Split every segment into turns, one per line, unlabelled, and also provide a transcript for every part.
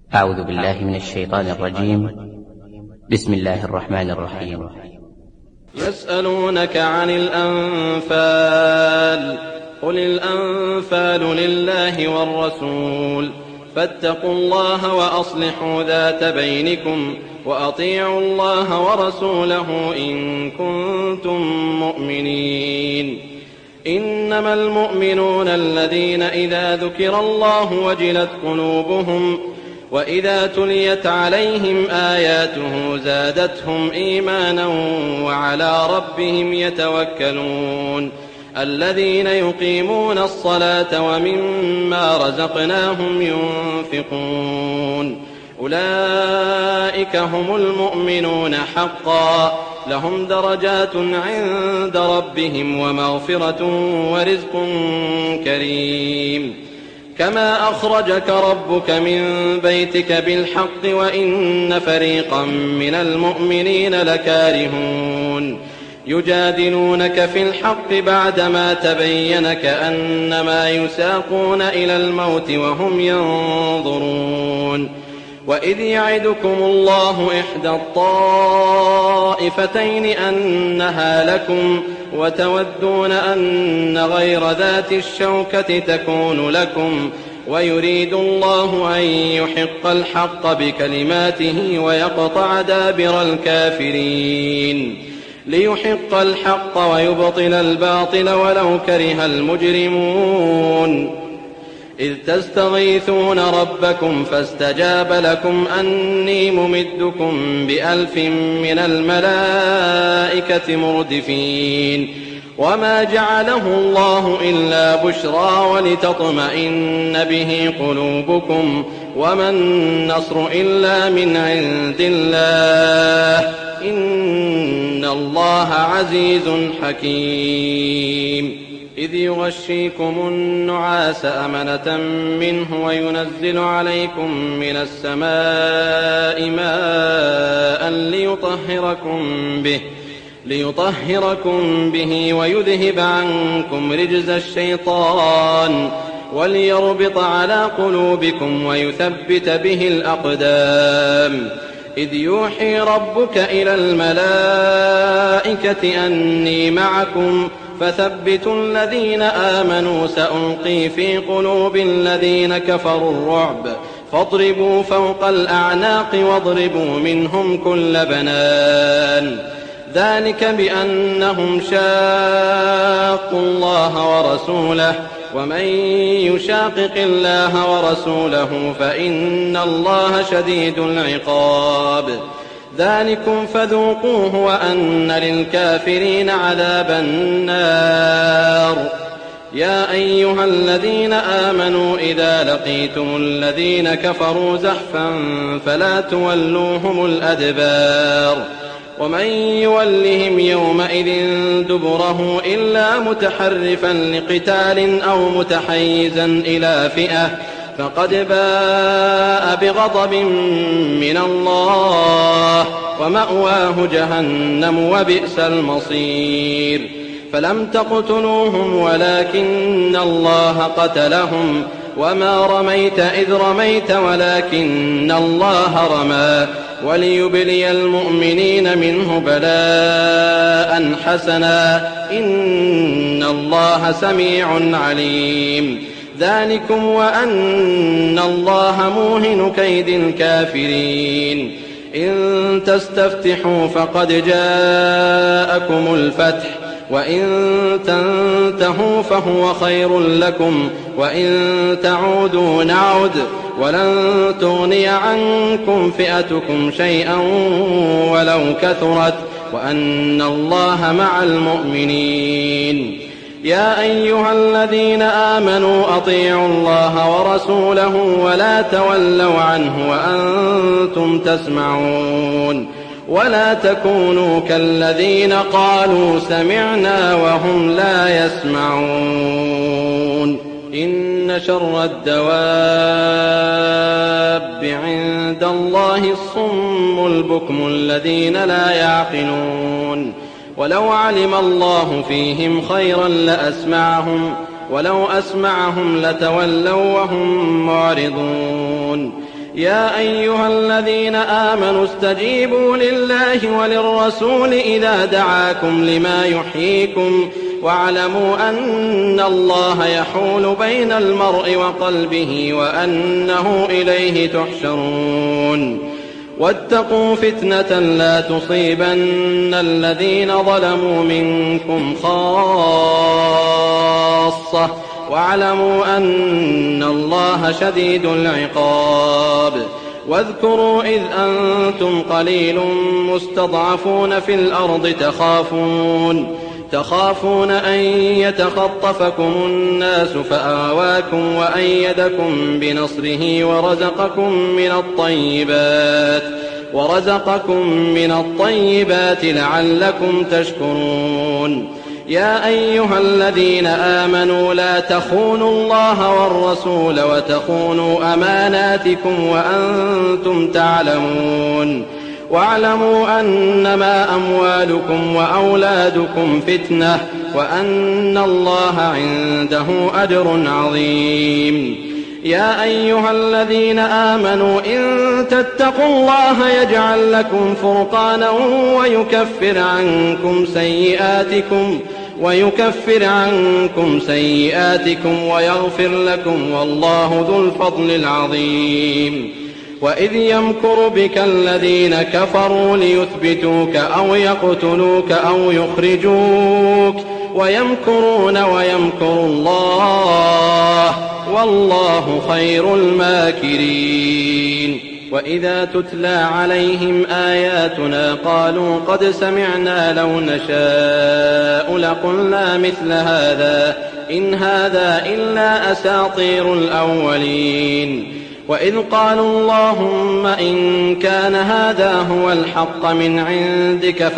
أعوذ بالله من الشيطان الرجيم. بسم الله الرحمن الرحيم.
يسألونك عن الأنفال قل الأنفال لله والرسول فاتقوا الله وأصلحوا ذات بينكم وأطيعوا الله ورسوله إن كنتم مؤمنين. إنما المؤمنون الذين إذا ذكر الله وجلت قلوبهم وإذا تليت عليهم آياته زادتهم إيمانا وعلى ربهم يتوكلون. الذين يقيمون الصلاة ومما رزقناهم ينفقون أولئك هم المؤمنون حقا لهم درجات عند ربهم ومغفرة ورزق كريم. كما أخرجك ربك من بيتك بالحق وإن فريقا من المؤمنين لكارهون يجادلونك في الحق بعدما تبين كأنما يساقون إلى الموت وهم ينظرون. وإذ يعدكم الله إحدى الطائفتين أنها لكم وتودون أن غير ذات الشوكة تكون لكم ويريد الله أن يحق الحق بكلماته ويقطع دابر الكافرين ليحق الحق ويبطل الباطل ولو كره المجرمون. إذ تستغيثون ربكم فاستجاب لكم أني ممدكم ب1000 من الملائكة مردفين. وما جعله الله إلا بشرى ولتطمئن به قلوبكم وما النصر إلا من عند الله إن الله عزيز حكيم. إذ يغشيكم النعاس أمنة منه وينزل عليكم من السماء ماء ليطهركم به ويذهب عنكم رجز الشيطان وليربط على قلوبكم ويثبت به الأقدام. إذ يوحي ربك إلى الملائكة أني معكم فثبتوا الذين آمنوا سألقي في قلوب الذين كفروا الرعب فاضربوا فوق الأعناق واضربوا منهم كل بنان. ذلك بأنهم شاقوا الله ورسوله ومن يشاقق الله ورسوله فإن الله شديد العقاب. ذلكم فذوقوه وأن للكافرين عذاب النار. يا أيها الذين آمنوا إذا لقيتم الذين كفروا زحفا فلا تولوهم الأدبار. ومن يولهم يومئذ دبره إلا متحرفا لقتال أو متحيزا إلى فئة فقد باء بغضب من الله ومأواه جهنم وبئس المصير. فلم تقتلوهم ولكن الله قتلهم وما رميت إذ رميت ولكن الله رمى وليبلي المؤمنين منه بلاء حسنا إن الله سميع عليم. ذلكم وأن الله موهن كيد الكافرين. إن تستفتحوا فقد جاءكم الفتح وإن تنتهوا فهو خير لكم وإن تعودوا نعد ولن تغني عنكم فئتكم شيئا ولو كثرت وأن الله مع المؤمنين. يا أيها الذين آمنوا أطيعوا الله ورسوله ولا تولوا عنه وأنتم تسمعون. ولا تكونوا كالذين قالوا سمعنا وهم لا يسمعون. إن شر الدواب عند الله الصم البكم الذين لا يعقلون. ولو علم الله فيهم خيرا لأسمعهم ولو أسمعهم لتولوا وهم معرضون. يا أيها الذين آمنوا استجيبوا لله وللرسول إذا دعاكم لما يحييكم واعلموا أن الله يحول بين المرء وقلبه وأنه إليه تحشرون واتقوا فتنة لا تصيبن الذين ظلموا منكم خاصة واعلموا أن الله شديد العقاب واذكروا إذ أنتم قليل مستضعفون في الأرض تخافون أن يتخطفكم الناس فآواكم وأيدكم بنصره ورزقكم من الطيبات لعلكم تشكرون يا أيها الذين آمنوا لا تخونوا الله والرسول وتخونوا أماناتكم وأنتم تعلمون واعلموا أنما أموالكم وأولادكم فتنة وأن الله عنده أجر عظيم يا أيها الذين آمنوا إن تتقوا الله يجعل لكم فرقانا ويكفر عنكم سيئاتكم ويغفر لكم والله ذو الفضل العظيم وإذ يمكر بك الذين كفروا ليثبتوك أو يقتلوك أو يخرجوك ويمكرون ويمكر الله والله خير الماكرين وإذا تتلى عليهم آياتنا قالوا قد سمعنا لو نشاء لقلنا مثل هذا إن هذا إلا أساطير الأولين وإذ قالوا اللهم إن كان هذا هو الحق من عندك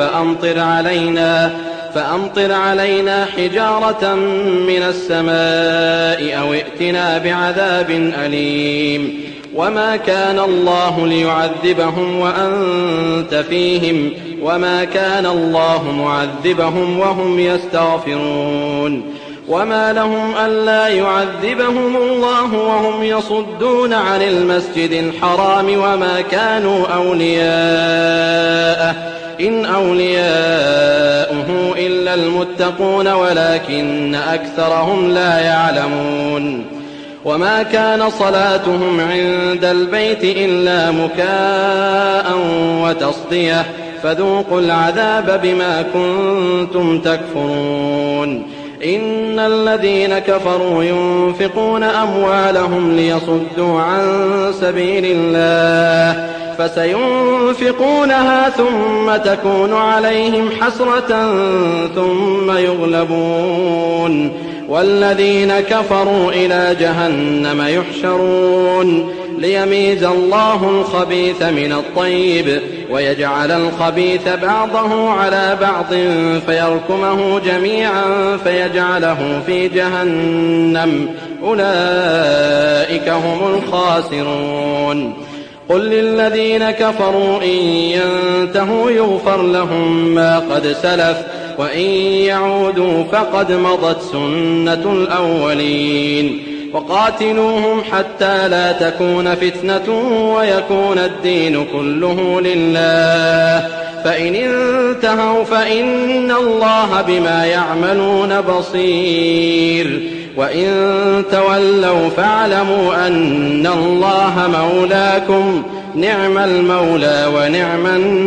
فأمطر علينا حجارة من السماء أو ائتنا بعذاب أليم وما كان الله ليعذبهم وأنت فيهم وما كان الله معذبهم وهم يستغفرون وما لهم ألا يعذبهم الله وهم يصدون عن المسجد الحرام وما كانوا أولياءه إن أولياؤه إلا المتقون ولكن أكثرهم لا يعلمون وما كان صلاتهم عند البيت إلا مكاء وتصدية فذوقوا العذاب بما كنتم تكفرون إن الذين كفروا ينفقون أموالهم ليصدوا عن سبيل الله فسينفقونها ثم تكون عليهم حسرة ثم يغلبون والذين كفروا إلى جهنم يحشرون ليميز الله الخبيث من الطيب ويجعل الخبيث بعضه على بعض فيركمه جميعا فيجعله في جهنم أولئك هم الخاسرون قل للذين كفروا إن ينتهوا يغفر لهم ما قد سلف وإن يعودوا فقد مضت سنة الأولين وقاتلوهم حتى لا تكون فتنة ويكون الدين كله لله فإن انتهوا فإن الله بما يعملون بصير وإن تولوا فاعلموا أن الله مولاكم نعم المولى ونعم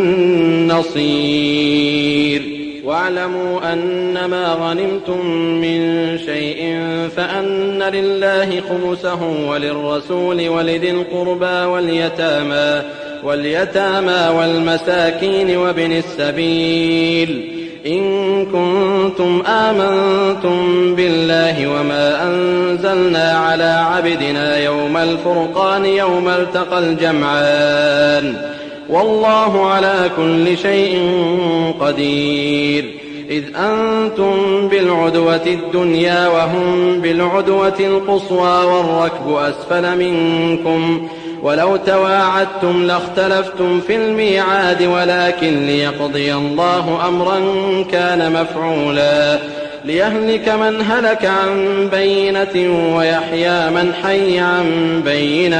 النصير واعلموا أنما غنمتم من شيء فأن لله خمسه وللرسول ولذي القربى واليتامى والمساكين وابن السبيل إن كنتم آمنتم بالله وما أنزلنا على عبدنا يوم الفرقان يوم التقى الجمعان والله على كل شيء قدير إذ أنتم بالعدوة الدنيا وهم بالعدوة القصوى والركب أسفل منكم ولو تواعدتم لاختلفتم في الميعاد ولكن ليقضي الله أمرا كان مفعولا ليهلك من هلك عن بينة ويحيى من حي عن بينة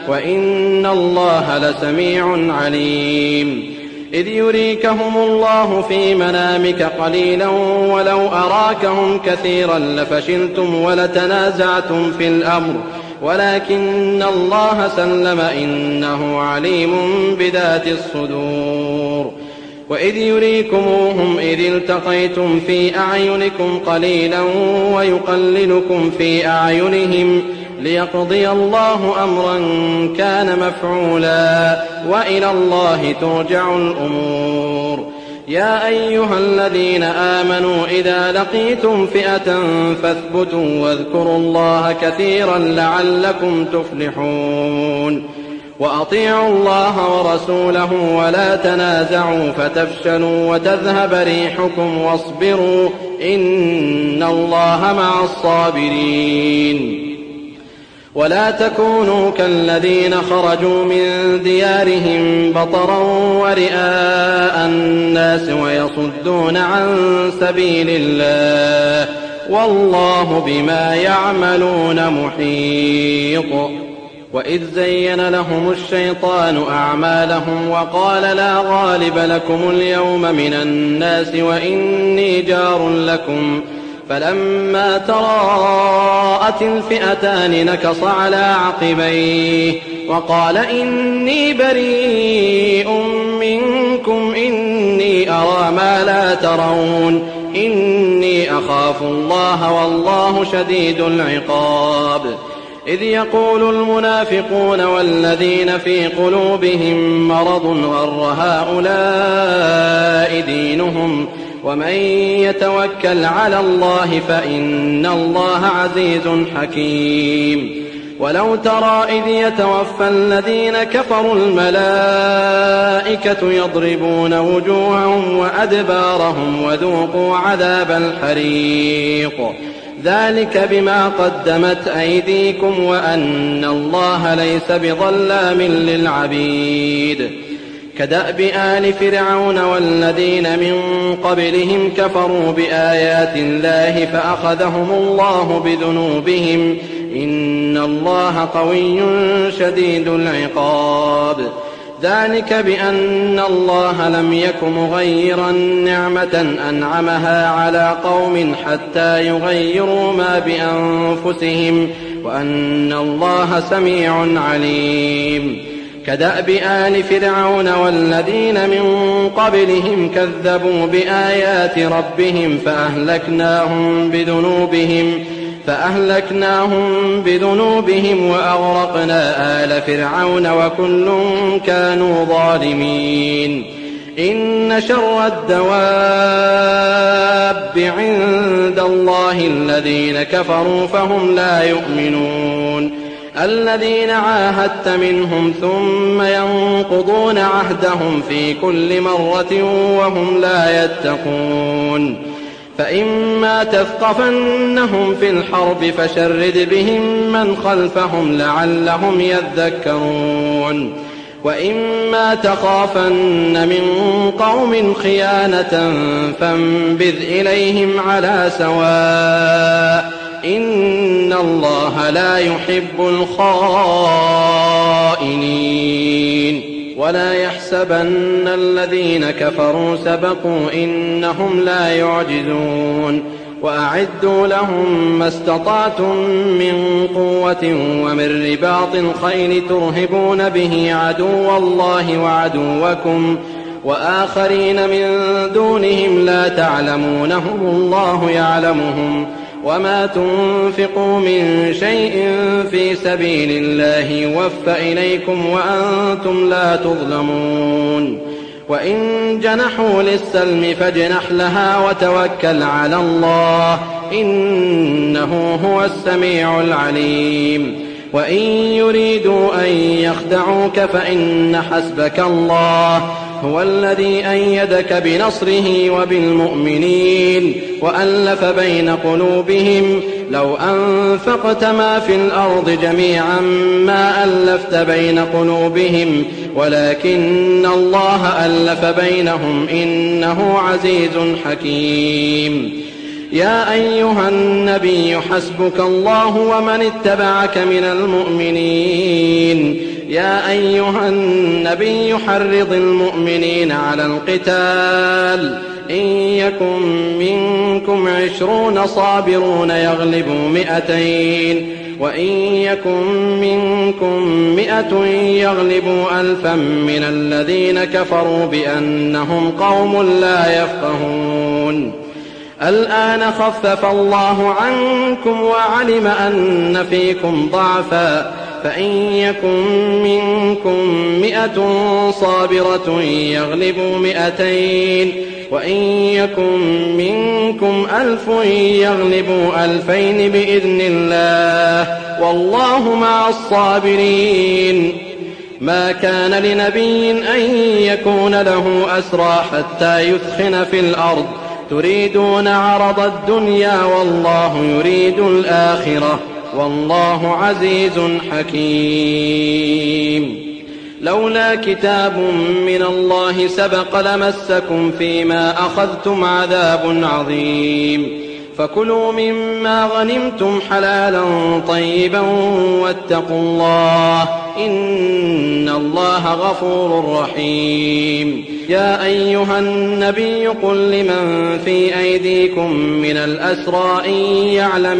وإن الله لسميع عليم إذ يريكهم الله في منامك قليلا ولو أراكهم كثيرا لفشلتم ولتنازعتم في الأمر ولكن الله سلم إنه عليم بذات الصدور وإذ يريكموهم إذ التقيتم في أعينكم قليلا ويقللكم في أعينهم ليقضي الله أمرا كان مفعولا وإلى الله ترجع الأمور يا أيها الذين آمنوا إذا لقيتم فئة فاثبتوا واذكروا الله كثيرا لعلكم تفلحون وأطيعوا الله ورسوله ولا تنازعوا فتفشلوا وتذهب ريحكم واصبروا إن الله مع الصابرين ولا تكونوا كالذين خرجوا من ديارهم بطرا ورئاء الناس ويصدون عن سبيل الله والله بما يعملون محيط وإذ زين لهم الشيطان أعمالهم وقال لا غالب لكم اليوم من الناس وإني جار لكم فلما تراءت الفئتان نكص على عقبيه وقال إني بريء منكم إني أرى ما لا ترون إني أخاف الله والله شديد العقاب إذ يقول المنافقون والذين في قلوبهم مرض غر هؤلاء دينهم ومن يتوكل على الله فإن الله عزيز حكيم ولو ترى إذ يتوفى الذين كفروا الملائكة يضربون وجوههم وأدبارهم وذوقوا عذاب الحريق ذلك بما قدمت أيديكم وأن الله ليس بظلام للعبيد كدأب آل فرعون والذين من قبلهم كفروا بآيات الله فأخذهم الله بذنوبهم إن الله قوي شديد العقاب ذلك بأن الله لم يك مغيرا نعمة أنعمها على قوم حتى يغيروا ما بأنفسهم وأن الله سميع عليم كدأب آل فرعون والذين من قبلهم كذبوا بآيات ربهم فأهلكناهم بذنوبهم وأغرقنا آل فرعون وكل كانوا ظالمين إن شر الدواب عند الله الذين كفروا فهم لا يؤمنون الذين عاهدت منهم ثم ينقضون عهدهم في كل مرة وهم لا يتقون فإما تثقفنهم في الحرب فشرد بهم من خلفهم لعلهم يذكرون وإما تخافن من قوم خيانة فانبذ إليهم على سواء إن الله لا يحب الخائنين ولا يحسبن الذين كفروا سبقوا إنهم لا يعجزون وأعدوا لهم ما استطعتم من قوة ومن رباط الخيل ترهبون به عدو الله وعدوكم وآخرين من دونهم لا تعلمونهم الله يعلمهم وما تنفقوا من شيء في سبيل الله يوفى إليكم وأنتم لا تظلمون وإن جنحوا للسلم فاجنح لها وتوكل على الله إنه هو السميع العليم وإن يريدوا أن يخدعوك فإن حسبك الله هو الذي أيدك بنصره وبالمؤمنين وألف بين قلوبهم لو أنفقت ما في الأرض جميعا ما ألفت بين قلوبهم ولكن الله ألف بينهم إنه عزيز حكيم يا أيها النبي حسبك الله ومن اتبعك من المؤمنين يا أيها النبي حرض المؤمنين على القتال إن يكن منكم 20 صابرون يغلبوا 200 وإن يكن منكم 100 يغلبوا 1000 من الذين كفروا بأنهم قوم لا يفقهون. الآن خفف الله عنكم وعلم أن فيكم ضعفا فإن يكن منكم 100 صابرة يغلبوا 200 وإن يكن منكم 1000 يغلبوا 2000 بإذن الله والله مع الصابرين. ما كان لنبي أن يكون له أسرى حتى يثخن في الأرض تريدون عرض الدنيا والله يريد الآخرة والله عزيز حكيم. لولا كتاب من الله سبق لمسكم فيما أخذتم عذاب عظيم فكلوا مما غنمتم حلالا طيبا واتقوا الله إن الله غفور رحيم. يا أيها النبي قل لمن في أيديكم من الأسرى إن يعلم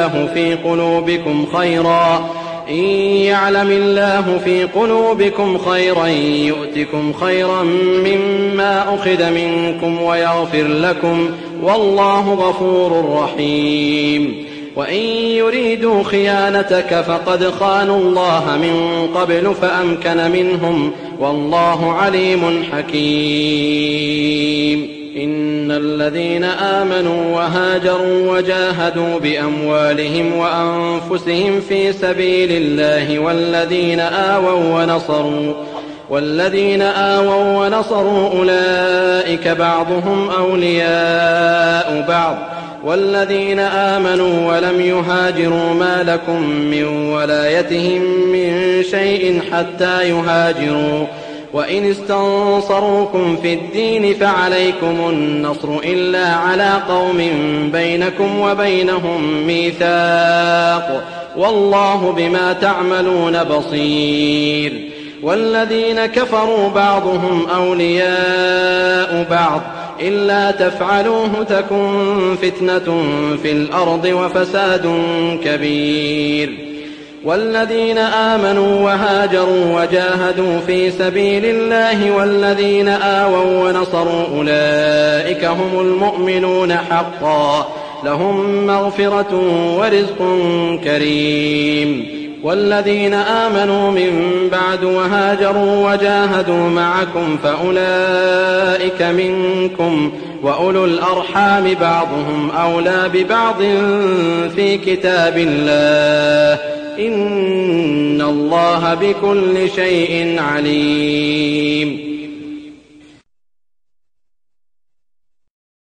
الله في قلوبكم خيرا يؤتكم خيرا مما أخذ منكم ويغفر لكم والله غفور رحيم. وإن يريدوا خيانتك فقد خانوا الله من قبل فأمكن منهم والله عليم حكيم. إن الذين آمنوا وهاجروا وجاهدوا بأموالهم وأنفسهم في سبيل الله والذين آووا ونصروا أولئك بعضهم أولياء بعض والذين آمنوا ولم يهاجروا ما لكم من ولايتهم من شيء حتى يهاجروا وإن استنصروكم في الدين فعليكم النصر إلا على قوم بينكم وبينهم ميثاق والله بما تعملون بصير. والذين كفروا بعضهم أولياء بعض إلا تفعلوه تكن فتنة في الأرض وفساد كبير. والذين آمنوا وهاجروا وجاهدوا في سبيل الله والذين آووا ونصروا أولئك هم المؤمنون حقا لهم مغفرة ورزق كريم. والذين آمنوا من بعد وهاجروا وجاهدوا معكم فأولئك منكم وأولو الأرحام بعضهم أولى ببعض في كتاب الله إن الله بكل شيء عليم.